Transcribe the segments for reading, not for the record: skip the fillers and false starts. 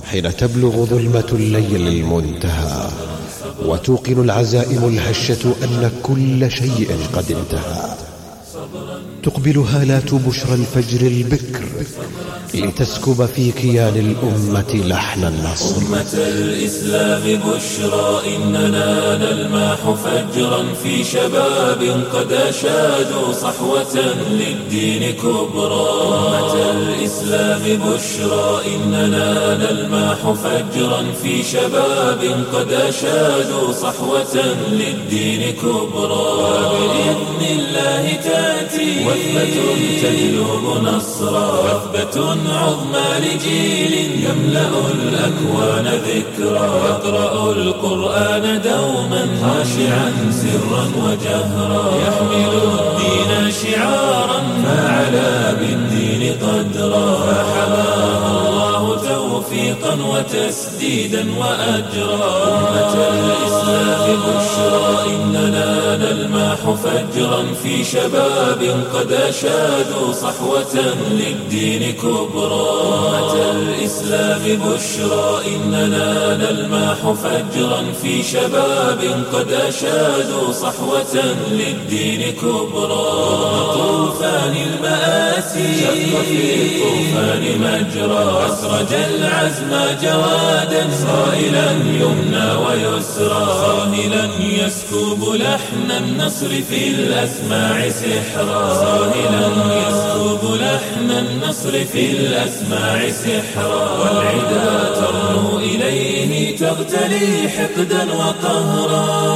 حين تبلغ ظلمة الليل المنتهى وتوقن العزائم الهشة أن كل شيء قد انتهى، تقبل هالات بشرى الفجر البكر لتسكب في كيان الأمة لحن النصر. أمة الإسلام بشرى إننا نلمح فجرا في شباب قد أشادوا صحوة للدين كبرى. أمة الإسلام بشرى إننا نلمح فجرا في شباب قد أشادوا صحوة للدين كبرى. وبإذن الله تأتي وثبة تجلب نصرا، وثبة عظمى لجيل يملأ الأكوان ذكرا، يقرأ القرآن دوما خاشعا سرا وجهرا، يحمل الدين شعارا فعلى بالدين قدرا، فحماها الله توفيقا وتسديدا وأجرا. أمة الإسلام بشرى إننا نلمح فجرا في شباب قد أشادوا صحوة للدين كبرى. أمة الإسلام بشرى إننا نلمح فجرا في شباب قد أشادوا صحوة للدين كبرى. طوفان المآسي شق في الطوفان مجرى، أسرج العزم جوادا صائلا يمنى ويسرى، صاهلا يسكب لحن النصر في الأسماع سحرا، صاهلا يسكب لحن النصر في الأسماع سحرا، والعدا ترنو إليه تغتلي حقدا وقهرا.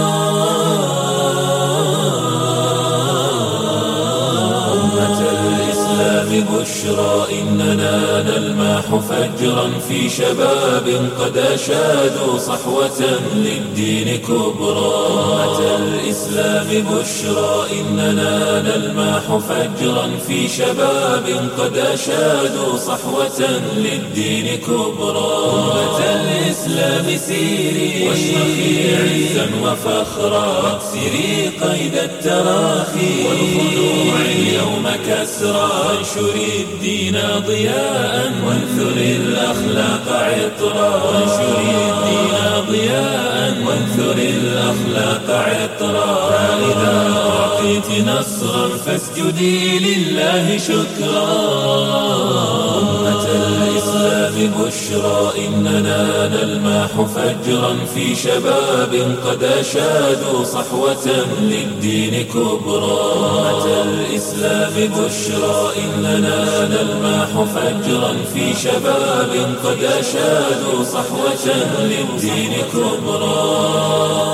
بشرى إننا نلمح فجرا في شباب قد أشادوا صحوة للدين كبرى. أمة الإسلام بشرى إننا نلمح فجرا في شباب قد أشادوا صحوة للدين كبرى. أمة الإسلام سيري واشرخي عزا وفخرا، واكسري قيد التراخي والخنوع اليوم كسرا، وانشري الدين ضياء وانثري الأخلاق عطرا، وانشري الدين ضياء وانثري الأخلاق عطرا. فإذا أعطيت نصرا فاسجدي لله شكرا. أمة الإسلام بشرى إننا نلمح فجرا في شباب قد أشادوا صحوة للدين كبرى. أمة الإسلام بشرى إننا نلمح فجرا في شباب قد أشادوا صحوة للدين كبرى.